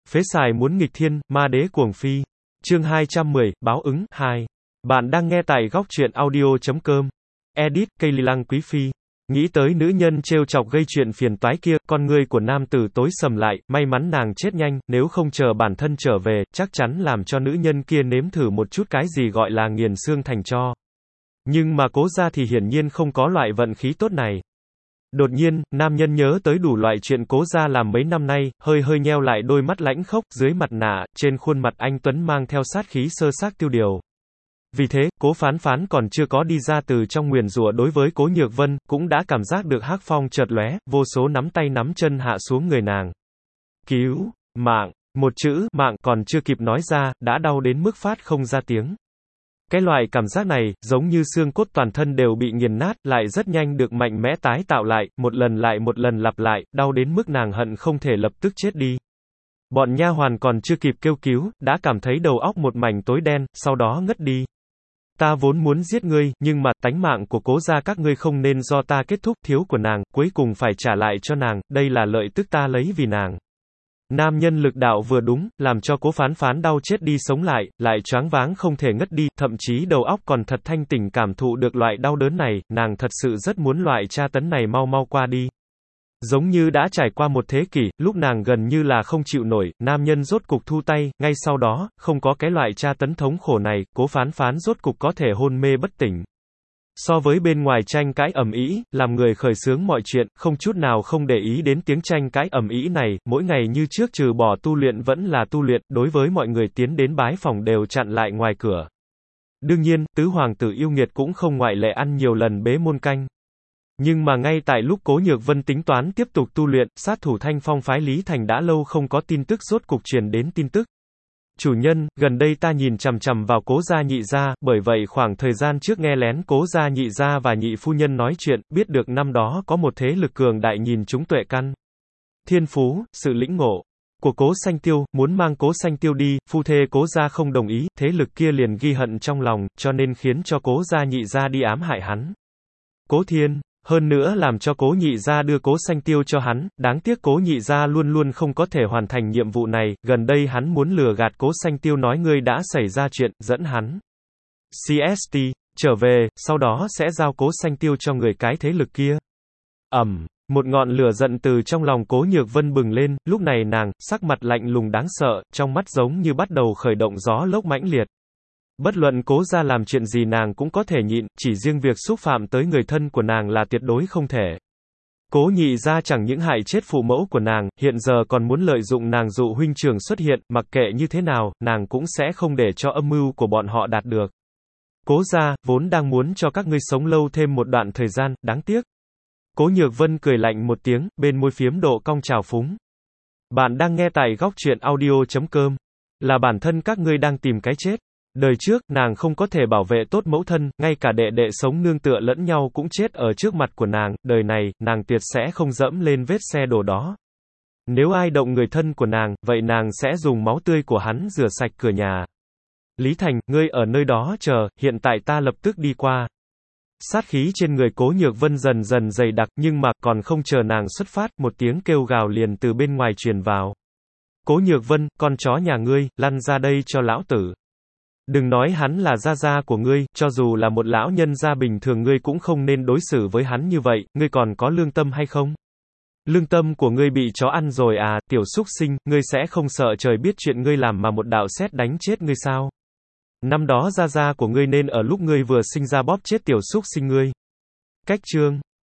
Phế xài muốn nghịch thiên, ma đế cuồng phi. Chương 210, báo ứng 2. Bạn đang nghe tại góc truyện audio.com. Edit, Cây Lăng Quý Phi. Nghĩ tới nữ nhân trêu chọc gây chuyện phiền toái kia, con ngươi của nam tử tối sầm lại, may mắn nàng chết nhanh, nếu không chờ bản thân trở về, chắc chắn làm cho nữ nhân kia nếm thử một chút cái gì gọi là nghiền xương thành tro. Nhưng mà Cố gia thì hiển nhiên không có loại vận khí tốt này. Đột nhiên, nam nhân nhớ tới đủ loại chuyện Cố gia làm mấy năm nay, hơi nheo lại đôi mắt lãnh khốc, dưới mặt nạ, trên khuôn mặt anh tuấn mang theo sát khí sơ xác tiêu điều. Vì thế, Cố Phán Phán còn chưa có đi ra từ trong nguyền rủa đối với Cố Nhược Vân, cũng đã cảm giác được hắc phong chợt lóe, vô số nắm tay nắm chân hạ xuống người nàng. Cứu mạng, một chữ mạng còn chưa kịp nói ra, đã đau đến mức phát không ra tiếng. Cái loại cảm giác này, giống như xương cốt toàn thân đều bị nghiền nát, lại rất nhanh được mạnh mẽ tái tạo lại, một lần lại một lần lặp lại, đau đến mức nàng hận không thể lập tức chết đi. Bọn nha hoàn còn chưa kịp kêu cứu, đã cảm thấy đầu óc một mảnh tối đen, sau đó ngất đi. Ta vốn muốn giết ngươi, nhưng mà, tánh mạng của Cố gia các ngươi không nên do ta kết thúc, thiếu của nàng, cuối cùng phải trả lại cho nàng, đây là lợi tức ta lấy vì nàng. Nam nhân lực đạo vừa đúng, làm cho Cố Phán Phán đau chết đi sống lại choáng váng không thể ngất đi, thậm chí đầu óc còn thật thanh tỉnh cảm thụ được loại đau đớn này, nàng thật sự rất muốn loại tra tấn này mau qua đi. Giống như đã trải qua một thế kỷ, lúc nàng gần như là không chịu nổi, nam nhân rốt cục thu tay, ngay sau đó, không có cái loại tra tấn thống khổ này, Cố Phán Phán rốt cục có thể hôn mê bất tỉnh. So với bên ngoài tranh cãi ầm ĩ, làm người khởi xướng mọi chuyện, không chút nào không để ý đến tiếng tranh cãi ầm ĩ này, mỗi ngày như trước trừ bỏ tu luyện vẫn là tu luyện, đối với mọi người tiến đến bái phòng đều chặn lại ngoài cửa. Đương nhiên, tứ hoàng tử yêu nghiệt cũng không ngoại lệ ăn nhiều lần bế môn canh. Nhưng mà ngay tại lúc Cố Nhược Vân tính toán tiếp tục tu luyện, sát thủ Thanh Phong phái Lý Thành đã lâu không có tin tức rốt cục truyền đến tin tức. Chủ nhân, gần đây ta nhìn chằm chằm vào Cố gia nhị gia, bởi vậy khoảng thời gian trước nghe lén Cố gia nhị gia và nhị phu nhân nói chuyện, biết được năm đó có một thế lực cường đại nhìn chúng tuệ căn, thiên phú, sự lĩnh ngộ của Cố Sanh Tiêu, muốn mang Cố Sanh Tiêu đi, phu thê Cố gia không đồng ý, thế lực kia liền ghi hận trong lòng, cho nên khiến cho Cố gia nhị gia đi ám hại hắn. Cố Thiên, hơn nữa làm cho Cố nhị gia đưa Cố Sanh Tiêu cho hắn, đáng tiếc Cố nhị gia luôn không có thể hoàn thành nhiệm vụ này, gần đây hắn muốn lừa gạt Cố Sanh Tiêu nói ngươi đã xảy ra chuyện, dẫn hắn CST trở về, sau đó sẽ giao Cố Sanh Tiêu cho người cái thế lực kia. Một ngọn lửa giận từ trong lòng Cố Nhược Vân bừng lên, lúc này nàng, sắc mặt lạnh lùng đáng sợ, trong mắt giống như bắt đầu khởi động gió lốc mãnh liệt. Bất luận Cố gia làm chuyện gì nàng cũng có thể nhịn, chỉ riêng việc xúc phạm tới người thân của nàng là tuyệt đối không thể. Cố nhị gia chẳng những hại chết phụ mẫu của nàng, hiện giờ còn muốn lợi dụng nàng dụ huynh trưởng xuất hiện, mặc kệ như thế nào, nàng cũng sẽ không để cho âm mưu của bọn họ đạt được. Cố gia, vốn đang muốn cho các ngươi sống lâu thêm một đoạn thời gian, đáng tiếc. Cố Nhược Vân cười lạnh một tiếng, bên môi phiếm độ cong trào phúng. Bạn đang nghe tại góc truyện audio.com. Là bản thân các ngươi đang tìm cái chết. Đời trước, nàng không có thể bảo vệ tốt mẫu thân, ngay cả đệ đệ sống nương tựa lẫn nhau cũng chết ở trước mặt của nàng, đời này, nàng tuyệt sẽ không dẫm lên vết xe đổ đó. Nếu ai động người thân của nàng, vậy nàng sẽ dùng máu tươi của hắn rửa sạch cửa nhà. Lý Thành, ngươi ở nơi đó chờ, hiện tại ta lập tức đi qua. Sát khí trên người Cố Nhược Vân dần dày đặc, nhưng mà, còn không chờ nàng xuất phát, một tiếng kêu gào liền từ bên ngoài truyền vào. Cố Nhược Vân, con chó nhà ngươi, lăn ra đây cho lão tử. Đừng nói hắn là gia gia của ngươi, cho dù là một lão nhân gia bình thường ngươi cũng không nên đối xử với hắn như vậy, ngươi còn có lương tâm hay không? Lương tâm của ngươi bị chó ăn rồi à, tiểu súc sinh, ngươi sẽ không sợ trời biết chuyện ngươi làm mà một đạo sét đánh chết ngươi sao? Năm đó gia gia của ngươi nên ở lúc ngươi vừa sinh ra bóp chết tiểu súc sinh ngươi. Cách chương